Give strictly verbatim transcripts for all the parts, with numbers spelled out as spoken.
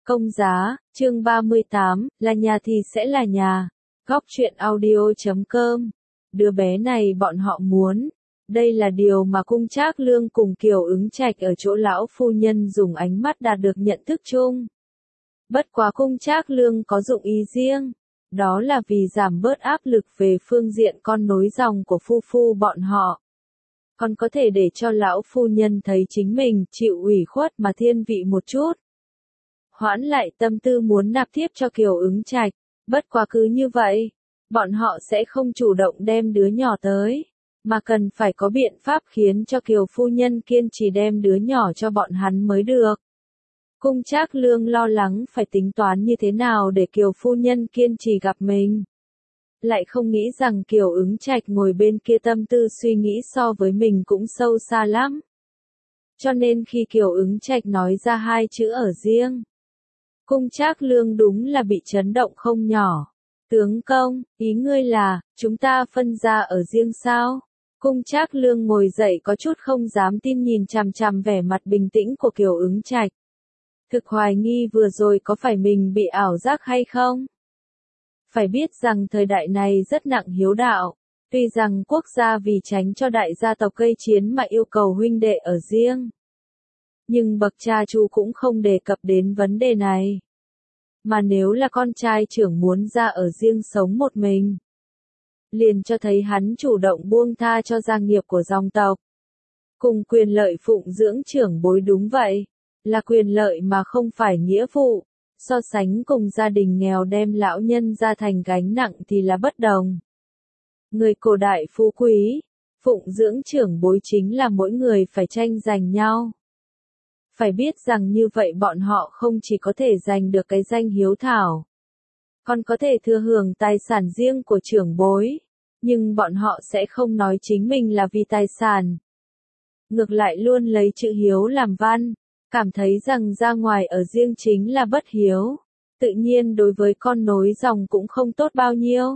Công giá, chương ba mươi tám, là nhà thì sẽ là nhà. Góc truyện audio chấm com. Đứa bé này bọn họ muốn. Đây là điều mà Cung Trác Lương cùng Kiều Ứng Trạch ở chỗ lão phu nhân dùng ánh mắt đạt được nhận thức chung. Bất quá Cung Trác Lương có dụng ý riêng. Đó là vì giảm bớt áp lực về phương diện con nối dòng của phu phu bọn họ. Còn có thể để cho lão phu nhân thấy chính mình chịu ủy khuất mà thiên vị một chút. Hoãn lại tâm tư muốn nạp thiếp cho Kiều Ứng Trạch, bất quá cứ như vậy, bọn họ sẽ không chủ động đem đứa nhỏ tới, mà cần phải có biện pháp khiến cho Kiều phu nhân kiên trì đem đứa nhỏ cho bọn hắn mới được. Cung Trác Lương lo lắng phải tính toán như thế nào để Kiều phu nhân kiên trì gặp mình. Lại không nghĩ rằng Kiều Ứng Trạch ngồi bên kia tâm tư suy nghĩ so với mình cũng sâu xa lắm. Cho nên khi Kiều Ứng Trạch nói ra hai chữ ở riêng, Cung Trác Lương đúng là bị chấn động không nhỏ. Tướng công, ý ngươi là, chúng ta phân ra ở riêng sao? Cung Trác Lương ngồi dậy có chút không dám tin nhìn chằm chằm vẻ mặt bình tĩnh của Kiều Ứng Trạch. Thực hoài nghi vừa rồi có phải mình bị ảo giác hay không? Phải biết rằng thời đại này rất nặng hiếu đạo. Tuy rằng quốc gia vì tránh cho đại gia tộc gây chiến mà yêu cầu huynh đệ ở riêng. Nhưng bậc cha chú cũng không đề cập đến vấn đề này. Mà nếu là con trai trưởng muốn ra ở riêng sống một mình, liền cho thấy hắn chủ động buông tha cho gia nghiệp của dòng tộc. Cùng quyền lợi phụng dưỡng trưởng bối đúng vậy, là quyền lợi mà không phải nghĩa vụ. So sánh cùng gia đình nghèo đem lão nhân ra thành gánh nặng thì là bất đồng. Người cổ đại phú quý, phụng dưỡng trưởng bối chính là mỗi người phải tranh giành nhau. Phải biết rằng như vậy bọn họ không chỉ có thể giành được cái danh hiếu thảo, còn có thể thừa hưởng tài sản riêng của trưởng bối, nhưng bọn họ sẽ không nói chính mình là vì tài sản. Ngược lại luôn lấy chữ hiếu làm văn, cảm thấy rằng ra ngoài ở riêng chính là bất hiếu, tự nhiên đối với con nối dòng cũng không tốt bao nhiêu.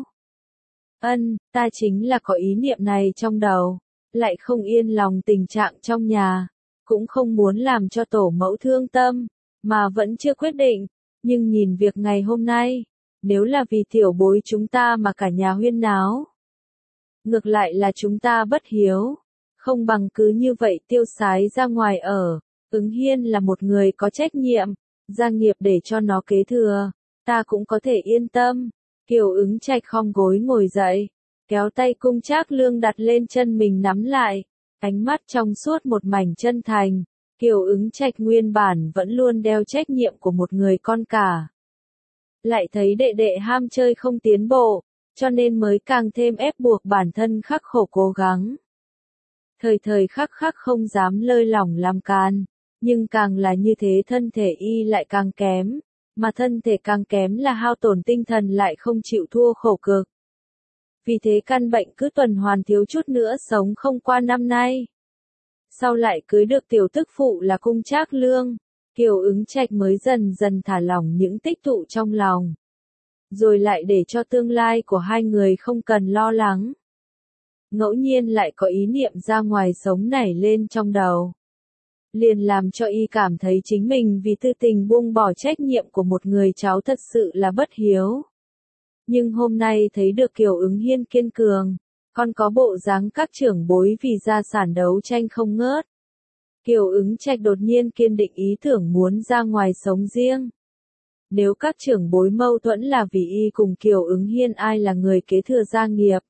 Ân, ta chính là có ý niệm này trong đầu, lại không yên lòng tình trạng trong nhà. Cũng không muốn làm cho tổ mẫu thương tâm, mà vẫn chưa quyết định, nhưng nhìn việc ngày hôm nay, nếu là vì tiểu bối chúng ta mà cả nhà huyên náo. Ngược lại là chúng ta bất hiếu, không bằng cứ như vậy tiêu sái ra ngoài ở, Ứng Hiên là một người có trách nhiệm, gia nghiệp để cho nó kế thừa, ta cũng có thể yên tâm. Kiều Ứng Trạch khom gối ngồi dậy, kéo tay Cung Trác Lương đặt lên chân mình nắm lại. Ánh mắt trong suốt một mảnh chân thành, Kiều Ứng Trạch nguyên bản vẫn luôn đeo trách nhiệm của một người con cả. Lại thấy đệ đệ ham chơi không tiến bộ, cho nên mới càng thêm ép buộc bản thân khắc khổ cố gắng. Thời thời khắc khắc không dám lơi lỏng làm can, nhưng càng là như thế thân thể y lại càng kém, mà thân thể càng kém là hao tổn tinh thần lại không chịu thua khổ cực. Vì thế căn bệnh cứ tuần hoàn thiếu chút nữa sống không qua năm nay. Sau lại cưới được tiểu tức phụ là Cung Trác Lương, Kiều Ứng Trạch mới dần dần thả lỏng những tích tụ trong lòng. Rồi lại để cho tương lai của hai người không cần lo lắng. Ngẫu nhiên lại có ý niệm ra ngoài sống nảy lên trong đầu. Liền làm cho y cảm thấy chính mình vì tư tình buông bỏ trách nhiệm của một người cháu thật sự là bất hiếu. Nhưng hôm nay thấy được Kiều Ứng Hiên kiên cường, còn có bộ dáng các trưởng bối vì gia sản đấu tranh không ngớt. Kiều Ứng Trạch đột nhiên kiên định ý tưởng muốn ra ngoài sống riêng. Nếu các trưởng bối mâu thuẫn là vì y cùng Kiều Ứng Hiên ai là người kế thừa gia nghiệp,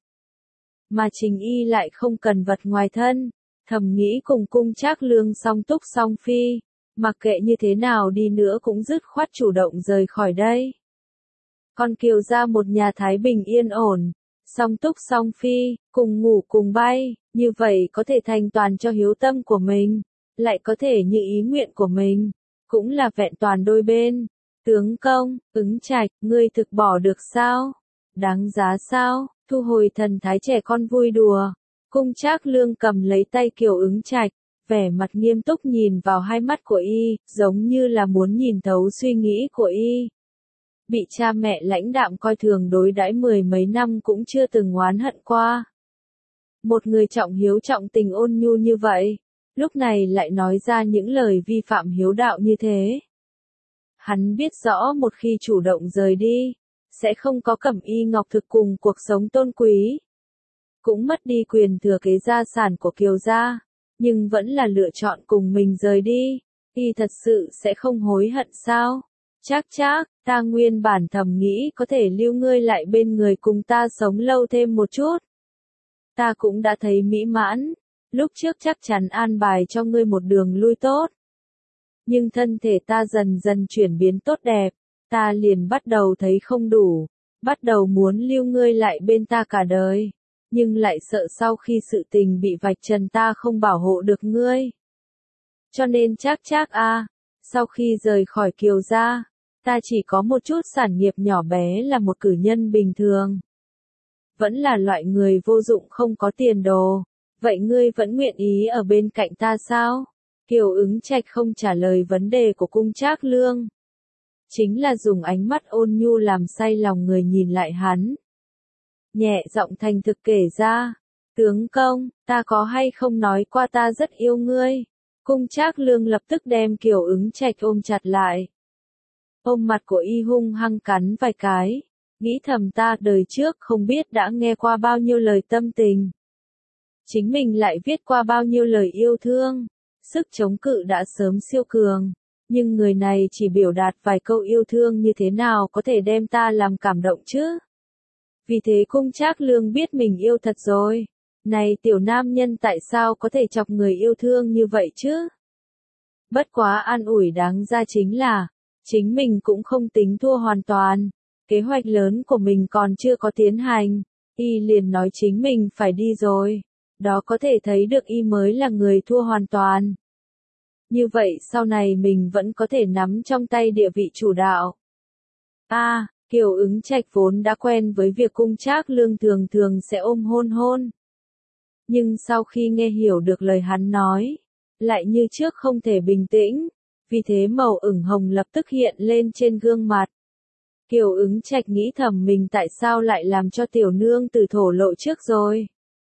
mà trình y lại không cần vật ngoài thân, thầm nghĩ cùng Cung Trác Lương song túc song phi, mặc kệ như thế nào đi nữa cũng dứt khoát chủ động rời khỏi đây. Còn Kiều ra một nhà thái bình yên ổn, song túc song phi, cùng ngủ cùng bay, như vậy có thể thành toàn cho hiếu tâm của mình, lại có thể như ý nguyện của mình, cũng là vẹn toàn đôi bên. Tướng công, Ứng Trạch, ngươi thực bỏ được sao? Đáng giá sao? Thu hồi thần thái trẻ con vui đùa. Cung Trác Lương cầm lấy tay Kiều Ứng Trạch, vẻ mặt nghiêm túc nhìn vào hai mắt của y, giống như là muốn nhìn thấu suy nghĩ của y. Bị cha mẹ lãnh đạm coi thường đối đãi mười mấy năm cũng chưa từng oán hận qua. Một người trọng hiếu trọng tình ôn nhu như vậy, lúc này lại nói ra những lời vi phạm hiếu đạo như thế. Hắn biết rõ một khi chủ động rời đi, sẽ không có Cẩm Y Ngọc Thực cùng cuộc sống tôn quý. Cũng mất đi quyền thừa kế gia sản của Kiều gia, nhưng vẫn là lựa chọn cùng mình rời đi. Y thật sự sẽ không hối hận sao? Chắc chắc, ta nguyên bản thầm nghĩ có thể lưu ngươi lại bên người cùng ta sống lâu thêm một chút. Ta cũng đã thấy mỹ mãn, lúc trước chắc chắn an bài cho ngươi một đường lui tốt. Nhưng thân thể ta dần dần chuyển biến tốt đẹp, ta liền bắt đầu thấy không đủ, bắt đầu muốn lưu ngươi lại bên ta cả đời, nhưng lại sợ sau khi sự tình bị vạch trần ta không bảo hộ được ngươi. Cho nên chắc chắc a, sau khi rời khỏi Kiều gia, ta chỉ có một chút sản nghiệp nhỏ bé là một cử nhân bình thường. Vẫn là loại người vô dụng không có tiền đồ, vậy ngươi vẫn nguyện ý ở bên cạnh ta sao? Kiều Ứng Trạch không trả lời vấn đề của Cung Trác Lương. Chính là dùng ánh mắt ôn nhu làm say lòng người nhìn lại hắn. Nhẹ giọng thành thực kể ra, tướng công, ta có hay không nói qua ta rất yêu ngươi? Cung Trác Lương lập tức đem Kiều Ứng Trạch ôm chặt lại. Ôm mặt của y hung hăng cắn vài cái, nghĩ thầm ta đời trước không biết đã nghe qua bao nhiêu lời tâm tình. Chính mình lại viết qua bao nhiêu lời yêu thương, sức chống cự đã sớm siêu cường, nhưng người này chỉ biểu đạt vài câu yêu thương như thế nào có thể đem ta làm cảm động chứ? Vì thế Cung Trác Lương biết mình yêu thật rồi. Này tiểu nam nhân tại sao có thể chọc người yêu thương như vậy chứ? Bất quá an ủi đáng ra chính là, chính mình cũng không tính thua hoàn toàn. Kế hoạch lớn của mình còn chưa có tiến hành, y liền nói chính mình phải đi rồi. Đó có thể thấy được y mới là người thua hoàn toàn. Như vậy sau này mình vẫn có thể nắm trong tay địa vị chủ đạo. A, à, Kiều Ứng Trạch vốn đã quen với việc Cung Trác Lương thường thường sẽ ôm hôn hôn. Nhưng sau khi nghe hiểu được lời hắn nói, lại như trước không thể bình tĩnh, vì thế màu ửng hồng lập tức hiện lên trên gương mặt. Kiều Ứng Trạch nghĩ thầm mình tại sao lại làm cho tiểu nương tử thổ lộ trước rồi.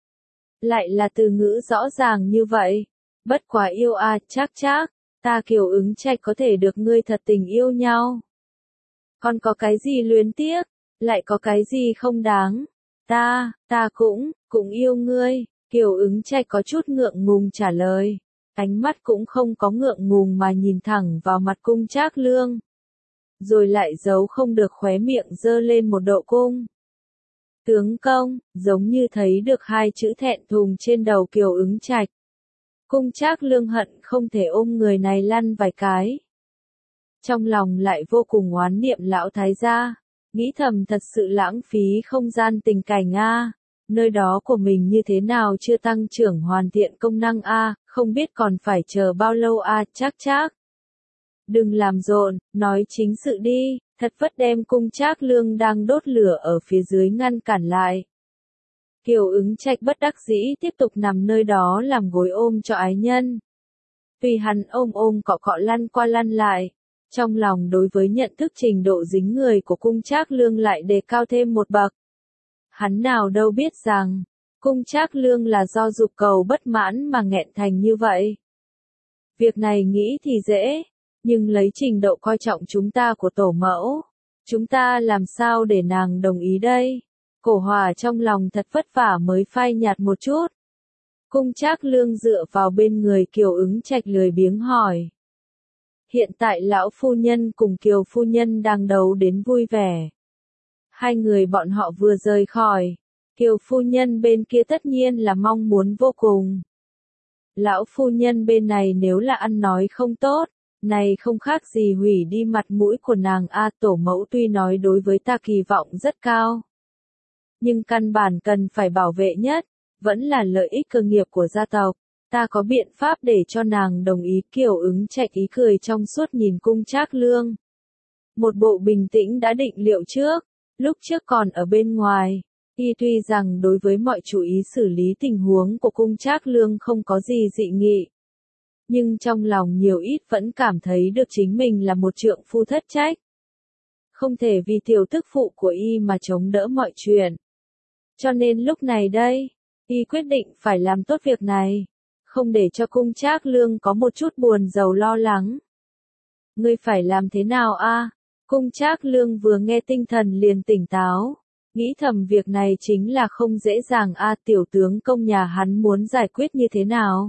Lại là từ ngữ rõ ràng như vậy. Bất quá yêu a, chắc chắc, ta Kiều Ứng Trạch có thể được ngươi thật tình yêu nhau. Còn có cái gì luyến tiếc, lại có cái gì không đáng. Ta, ta cũng, cũng yêu ngươi. Kiều Ứng Trạch có chút ngượng ngùng trả lời. Ánh mắt cũng không có ngượng ngùng mà nhìn thẳng vào mặt Cung Trác Lương. Rồi lại giấu không được khóe miệng giơ lên một độ cung. Tướng công, giống như thấy được hai chữ thẹn thùng trên đầu Kiều Ứng Trạch. Cung Trác Lương hận không thể ôm người này lăn vài cái. Trong lòng lại vô cùng oán niệm lão thái gia, nghĩ thầm thật sự lãng phí không gian tình cảnh a, nơi đó của mình như thế nào chưa tăng trưởng hoàn thiện công năng a, không biết còn phải chờ bao lâu a, chắc chắc. Đừng làm rộn, nói chính sự đi, thật vất đem Cung Trác Lương đang đốt lửa ở phía dưới ngăn cản lại. Kiều Ứng Trạch bất đắc dĩ tiếp tục nằm nơi đó làm gối ôm cho ái nhân. Vì hắn ôm ôm cọ cọ lăn qua lăn lại, trong lòng đối với nhận thức trình độ dính người của Cung Trác Lương lại đề cao thêm một bậc. Hắn nào đâu biết rằng, Cung Trác Lương là do dục cầu bất mãn mà nghẹn thành như vậy. Việc này nghĩ thì dễ, nhưng lấy trình độ coi trọng chúng ta của tổ mẫu, chúng ta làm sao để nàng đồng ý đây? Cổ Hòa trong lòng thật vất vả mới phai nhạt một chút. Cung Trác Lương dựa vào bên người Kiều Ứng Trạch lười biếng hỏi. Hiện tại lão phu nhân cùng Kiều phu nhân đang đấu đến vui vẻ. Hai người bọn họ vừa rời khỏi, Kiều phu nhân bên kia tất nhiên là mong muốn vô cùng. Lão phu nhân bên này nếu là ăn nói không tốt, này không khác gì hủy đi mặt mũi của nàng a. Tổ mẫu tuy nói đối với ta kỳ vọng rất cao, nhưng căn bản cần phải bảo vệ nhất, vẫn là lợi ích cơ nghiệp của gia tộc. Ta có biện pháp để cho nàng đồng ý. Kiều Ứng Trạch ý cười trong suốt nhìn Cung Trác Lương. Một bộ bình tĩnh đã định liệu trước, lúc trước còn ở bên ngoài, y tuy rằng đối với mọi chú ý xử lý tình huống của Cung Trác Lương không có gì dị nghị. Nhưng trong lòng nhiều ít vẫn cảm thấy được chính mình là một trượng phu thất trách. Không thể vì tiểu tức phụ của y mà chống đỡ mọi chuyện. Cho nên lúc này đây, y quyết định phải làm tốt việc này, không để cho Cung Trác Lương có một chút buồn rầu lo lắng. Ngươi phải làm thế nào a? Cung Trác Lương vừa nghe tinh thần liền tỉnh táo, nghĩ thầm việc này chính là không dễ dàng a, tiểu tướng công nhà hắn muốn giải quyết như thế nào?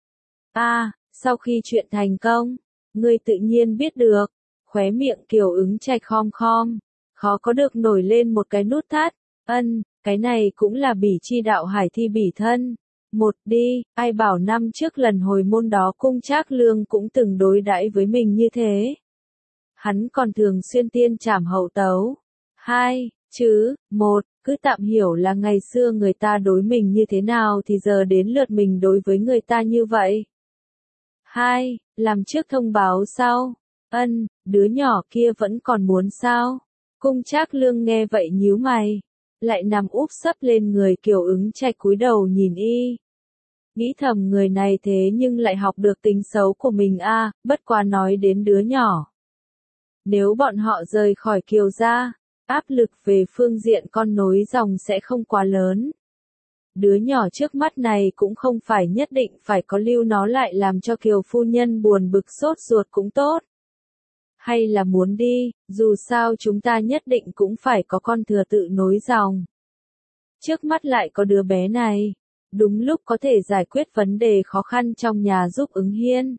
A, sau khi chuyện thành công, ngươi tự nhiên biết được. Khóe miệng Kiều Ứng Trạch khom khom, khó có được nổi lên một cái nút thắt. Ân, cái này cũng là bỉ chi đạo hải thi bỉ thân. Một đi, ai bảo năm trước lần hồi môn đó Cung Trác Lương cũng từng đối đãi với mình như thế. Hắn còn thường xuyên tiên trảm hậu tấu. Hai, chứ, một, cứ tạm hiểu là ngày xưa người ta đối mình như thế nào thì giờ đến lượt mình đối với người ta như vậy. Hai, làm trước thông báo sau. Ân, đứa nhỏ kia vẫn còn muốn sao? Cung Trác Lương nghe vậy nhíu mày, lại nằm úp sấp lên người Kiều Ứng Trạch cúi đầu nhìn y. Nghĩ thầm người này thế nhưng lại học được tính xấu của mình a, bất quá nói đến đứa nhỏ. Nếu bọn họ rời khỏi Kiều gia, áp lực về phương diện con nối dòng sẽ không quá lớn. Đứa nhỏ trước mắt này cũng không phải nhất định phải có lưu nó lại làm cho Kiều phu nhân buồn bực sốt ruột cũng tốt. Hay là muốn đi, dù sao chúng ta nhất định cũng phải có con thừa tự nối dòng. Trước mắt lại có đứa bé này, đúng lúc có thể giải quyết vấn đề khó khăn trong nhà giúp Ứng Hiên.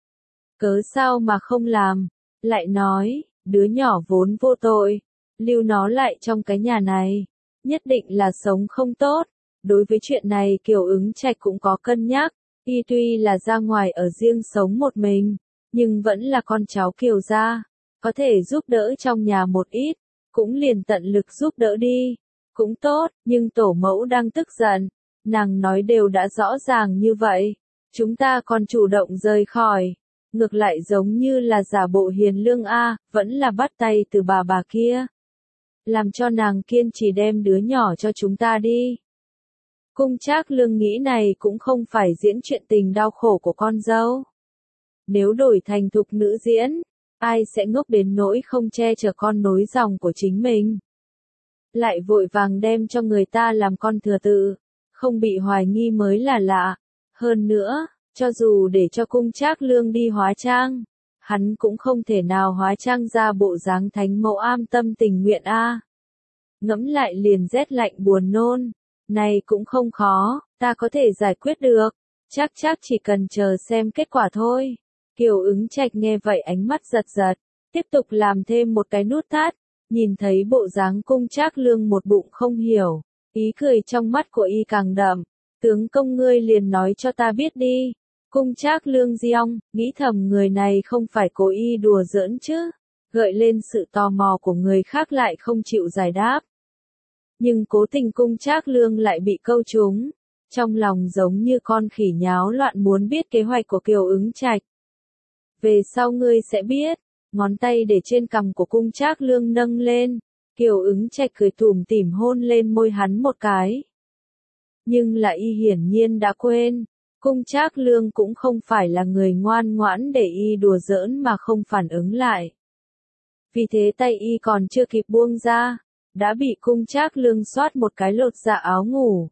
Cớ sao mà không làm, lại nói, đứa nhỏ vốn vô tội, lưu nó lại trong cái nhà này, nhất định là sống không tốt. Đối với chuyện này Kiều Ứng Trạch cũng có cân nhắc, y tuy là ra ngoài ở riêng sống một mình, nhưng vẫn là con cháu Kiều gia, có thể giúp đỡ trong nhà một ít, cũng liền tận lực giúp đỡ đi, cũng tốt, nhưng tổ mẫu đang tức giận, nàng nói đều đã rõ ràng như vậy, chúng ta còn chủ động rời khỏi, ngược lại giống như là giả bộ hiền lương a, vẫn là bắt tay từ bà bà kia, làm cho nàng kiên trì đem đứa nhỏ cho chúng ta đi. Cung Trác Lương nghĩ này cũng không phải diễn chuyện tình đau khổ của con dâu. Nếu đổi thành thục nữ diễn, ai sẽ ngốc đến nỗi không che chở con nối dòng của chính mình. Lại vội vàng đem cho người ta làm con thừa tự, không bị hoài nghi mới là lạ. Hơn nữa, cho dù để cho Cung Trác Lương đi hóa trang, hắn cũng không thể nào hóa trang ra bộ dáng thánh mẫu am tâm tình nguyện a. Ngẫm lại liền rét lạnh buồn nôn. Này cũng không khó, ta có thể giải quyết được, chắc chắc chỉ cần chờ xem kết quả thôi. Kiều Ứng Trạch nghe vậy ánh mắt giật giật, tiếp tục làm thêm một cái nút thắt, nhìn thấy bộ dáng Cung Trác Lương một bụng không hiểu, ý cười trong mắt của y càng đậm, tướng công ngươi liền nói cho ta biết đi. Cung Trác Lương giong, nghĩ thầm người này không phải cố ý đùa giỡn chứ, gợi lên sự tò mò của người khác lại không chịu giải đáp. Nhưng cố tình Cung Trác Lương lại bị câu trúng, trong lòng giống như con khỉ nháo loạn muốn biết kế hoạch của Kiều Ứng Trạch. Về sau ngươi sẽ biết, ngón tay để trên cằm của Cung Trác Lương nâng lên, Kiều Ứng Trạch cười tủm tỉm hôn lên môi hắn một cái. Nhưng là y hiển nhiên đã quên, Cung Trác Lương cũng không phải là người ngoan ngoãn để y đùa giỡn mà không phản ứng lại. Vì thế tay y còn chưa kịp buông ra, đã bị Cung Trác Lương xoát một cái lột dạ áo ngủ.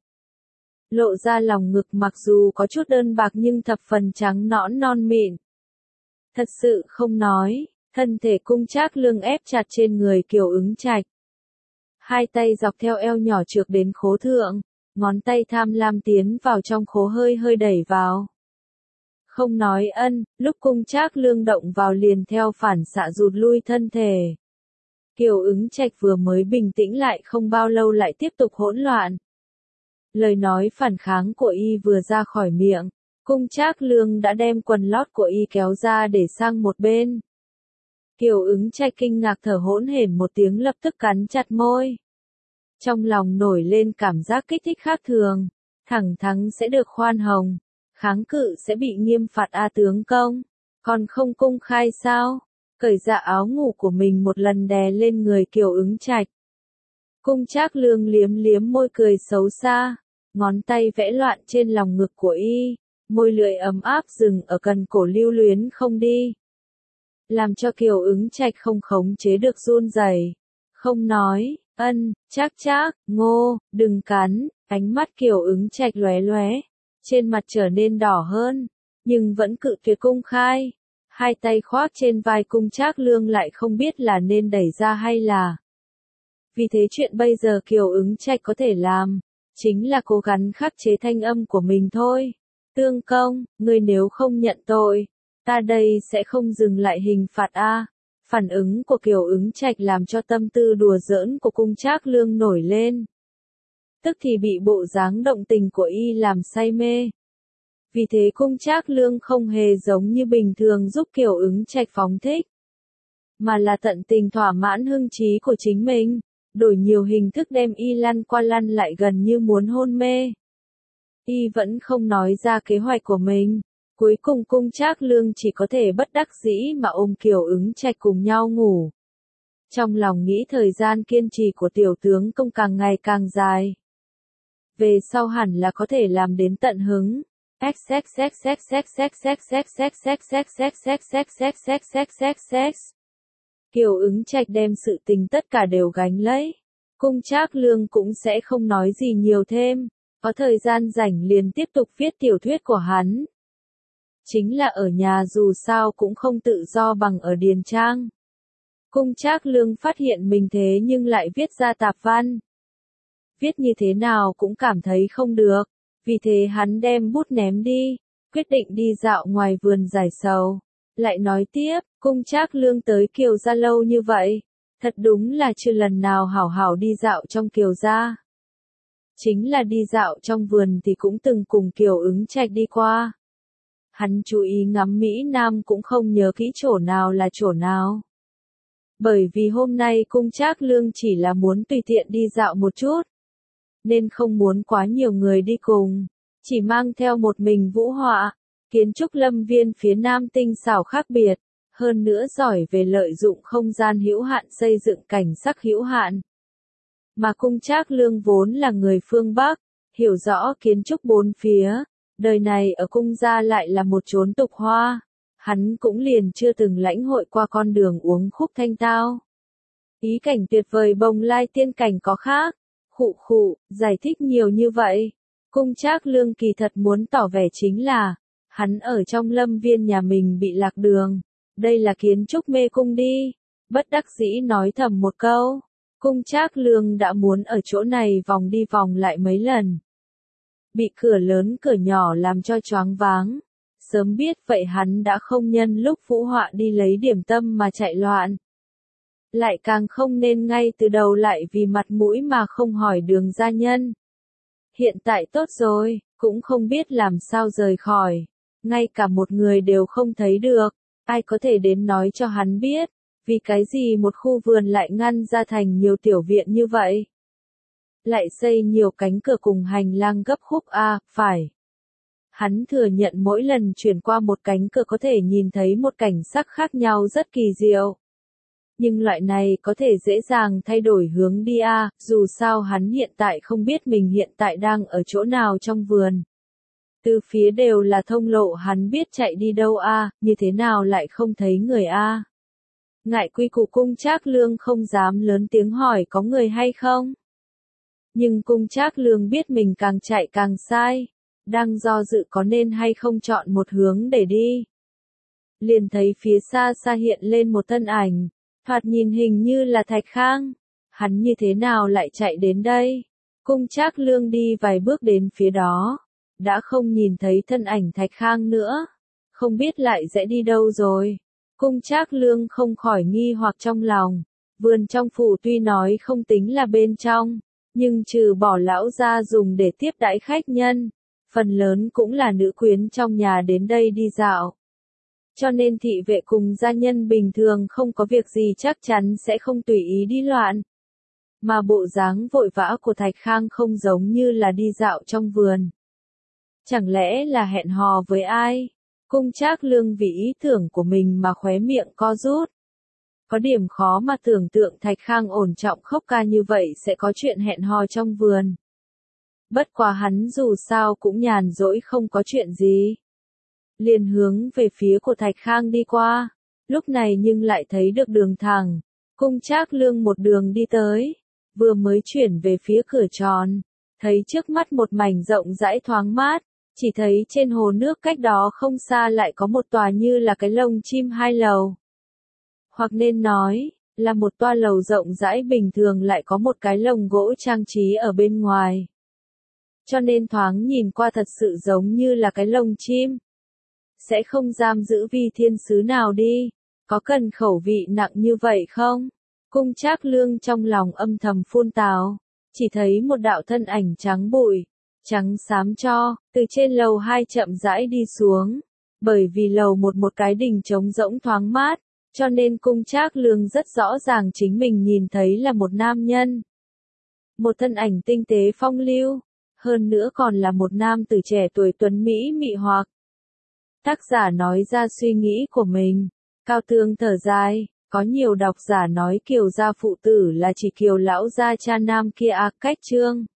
Lộ ra lòng ngực mặc dù có chút đơn bạc nhưng thập phần trắng nõn non mịn. Thật sự không nói, thân thể Cung Trác Lương ép chặt trên người Kiều Ứng Trạch. Hai tay dọc theo eo nhỏ trượt đến khố thượng, ngón tay tham lam tiến vào trong khố hơi hơi đẩy vào. Không nói ân, lúc Cung Trác Lương động vào liền theo phản xạ rụt lui thân thể. Kiều Ứng Trạch vừa mới bình tĩnh lại không bao lâu lại tiếp tục hỗn loạn. Lời nói phản kháng của y vừa ra khỏi miệng, Cung Trác Lương đã đem quần lót của y kéo ra để sang một bên. Kiều Ứng Trạch kinh ngạc thở hỗn hển một tiếng lập tức cắn chặt môi. Trong lòng nổi lên cảm giác kích thích khác thường, thẳng thắn sẽ được khoan hồng, kháng cự sẽ bị nghiêm phạt a tướng công, còn không công khai sao? Cởi dạ áo ngủ của mình một lần đè lên người Kiều Ứng Trạch. Cung Trác Lương liếm liếm môi cười xấu xa, ngón tay vẽ loạn trên lòng ngực của y, môi lưỡi ấm áp dừng ở cần cổ lưu luyến không đi. Làm cho Kiều Ứng Trạch không khống chế được run rẩy, không nói, ân, Trác Trác, ngô, đừng cắn, ánh mắt Kiều Ứng Trạch lóe lóe, trên mặt trở nên đỏ hơn, nhưng vẫn cự tuyệt công khai. Hai tay khoác trên vai Cung Trác Lương lại không biết là nên đẩy ra hay là. Vì thế chuyện bây giờ Kiều Ứng Trạch có thể làm, chính là cố gắng khắc chế thanh âm của mình thôi. Tương công, ngươi nếu không nhận tội, ta đây sẽ không dừng lại hình phạt a. Phản ứng của Kiều Ứng Trạch làm cho tâm tư đùa giỡn của Cung Trác Lương nổi lên. Tức thì bị bộ dáng động tình của y làm say mê. Vì thế Cung Trác Lương không hề giống như bình thường giúp Kiều Ứng Trạch phóng thích, mà là tận tình thỏa mãn hưng trí của chính mình, đổi nhiều hình thức đem y lăn qua lăn lại gần như muốn hôn mê. Y vẫn không nói ra kế hoạch của mình, cuối cùng Cung Trác Lương chỉ có thể bất đắc dĩ mà ôm Kiều Ứng Trạch cùng nhau ngủ. Trong lòng nghĩ thời gian kiên trì của tiểu tướng công càng ngày càng dài. Về sau hẳn là có thể làm đến tận hứng. Kiều Ứng Trạch đem sự tình tất cả đều gánh lấy. Cung Trác Lương cũng sẽ không nói gì nhiều thêm, có thời gian rảnh liền tiếp tục viết tiểu thuyết của hắn. Chính là ở nhà dù sao cũng không tự do bằng ở điền trang. Cung Trác Lương phát hiện mình thế nhưng lại viết ra tạp văn. Viết như thế nào cũng cảm thấy không được, vì thế hắn đem bút ném đi, quyết định đi dạo ngoài vườn giải sầu. Lại nói tiếp, Cung Trác Lương tới Kiều gia lâu như vậy, thật đúng là chưa lần nào hảo hảo đi dạo trong Kiều gia. Chính là đi dạo trong vườn thì cũng từng cùng Kiều Ứng Trạch đi qua. Hắn chú ý ngắm Mỹ Nam cũng không nhớ kỹ chỗ nào là chỗ nào. Bởi vì hôm nay Cung Trác Lương chỉ là muốn tùy tiện đi dạo một chút, nên không muốn quá nhiều người đi cùng, chỉ mang theo một mình Vũ Họa. Kiến trúc lâm viên phía Nam tinh xảo khác biệt, hơn nữa giỏi về lợi dụng không gian hữu hạn xây dựng cảnh sắc hữu hạn. Mà Cung Trác Lương vốn là người phương Bắc, hiểu rõ kiến trúc bốn phía, đời này ở cung gia lại là một chốn tục hoa, hắn cũng liền chưa từng lãnh hội qua con đường uống khúc thanh tao. Ý cảnh tuyệt vời bồng lai tiên cảnh có khác, khụ khụ, giải thích nhiều như vậy. Cung Trác Lương kỳ thật muốn tỏ vẻ chính là, hắn ở trong lâm viên nhà mình bị lạc đường, đây là kiến trúc mê cung đi, bất đắc dĩ nói thầm một câu. Cung Trác Lương đã muốn ở chỗ này vòng đi vòng lại mấy lần. Bị cửa lớn cửa nhỏ làm cho choáng váng. Sớm biết vậy hắn đã không nhân lúc Vũ Họa đi lấy điểm tâm mà chạy loạn. Lại càng không nên ngay từ đầu lại vì mặt mũi mà không hỏi đường gia nhân. Hiện tại tốt rồi, cũng không biết làm sao rời khỏi. Ngay cả một người đều không thấy được, ai có thể đến nói cho hắn biết, vì cái gì một khu vườn lại ngăn ra thành nhiều tiểu viện như vậy. Lại xây nhiều cánh cửa cùng hành lang gấp khúc a, phải. Hắn thừa nhận mỗi lần chuyển qua một cánh cửa có thể nhìn thấy một cảnh sắc khác nhau rất kỳ diệu. Nhưng loại này có thể dễ dàng thay đổi hướng đi a, dù sao hắn hiện tại không biết mình hiện tại đang ở chỗ nào trong vườn. Từ phía đều là thông lộ hắn biết chạy đi đâu a, như thế nào lại không thấy người a. Ngại quy củ Cung Trác Lương không dám lớn tiếng hỏi có người hay không. Nhưng Cung Trác Lương biết mình càng chạy càng sai, đang do dự có nên hay không chọn một hướng để đi. Liền thấy phía xa xa hiện lên một thân ảnh, thoạt nhìn hình như là Thạch Khang. Hắn như thế nào lại chạy đến đây? Cung Trác Lương đi vài bước đến phía đó, đã không nhìn thấy thân ảnh Thạch Khang nữa, không biết lại sẽ đi đâu rồi. Cung Trác Lương không khỏi nghi hoặc trong lòng, vườn trong phủ tuy nói không tính là bên trong, nhưng trừ bỏ lão gia dùng để tiếp đãi khách nhân, phần lớn cũng là nữ quyến trong nhà đến đây đi dạo. Cho nên thị vệ cùng gia nhân bình thường không có việc gì chắc chắn sẽ không tùy ý đi loạn. Mà bộ dáng vội vã của Thạch Khang không giống như là đi dạo trong vườn. Chẳng lẽ là hẹn hò với ai? Cung Trác Lương vì ý tưởng của mình mà khóe miệng co rút. Có điểm khó mà tưởng tượng Thạch Khang ổn trọng khốc ca như vậy sẽ có chuyện hẹn hò trong vườn. Bất quá hắn dù sao cũng nhàn rỗi không có chuyện gì. Liền hướng về phía của Thạch Khang đi qua, lúc này nhưng lại thấy được đường thẳng. Cung Trác Lương một đường đi tới, vừa mới chuyển về phía cửa tròn, thấy trước mắt một mảnh rộng rãi thoáng mát, Chỉ thấy trên hồ nước cách đó không xa lại có một tòa như là cái lồng chim hai lầu. Hoặc nên nói, là một toa lầu rộng rãi bình thường lại có một cái lồng gỗ trang trí ở bên ngoài. Cho nên thoáng nhìn qua thật sự giống như là cái lồng chim. Sẽ không giam giữ vi thiên sứ nào đi, có cần khẩu vị nặng như vậy không? Cung Trác Lương trong lòng âm thầm phun tào, chỉ thấy một đạo thân ảnh trắng bụi, trắng xám cho, từ trên lầu hai chậm rãi đi xuống. Bởi vì lầu một một cái đình trống rỗng thoáng mát, cho nên Cung Trác Lương rất rõ ràng chính mình nhìn thấy là một nam nhân. Một thân ảnh tinh tế phong lưu, hơn nữa còn là một nam tử trẻ tuổi tuấn mỹ mị hoặc. Tác giả nói ra suy nghĩ của mình, Cao Tương thở dài, có nhiều độc giả nói Kiều gia phụ tử là chỉ Kiều lão gia cha nam kia à, cách chương.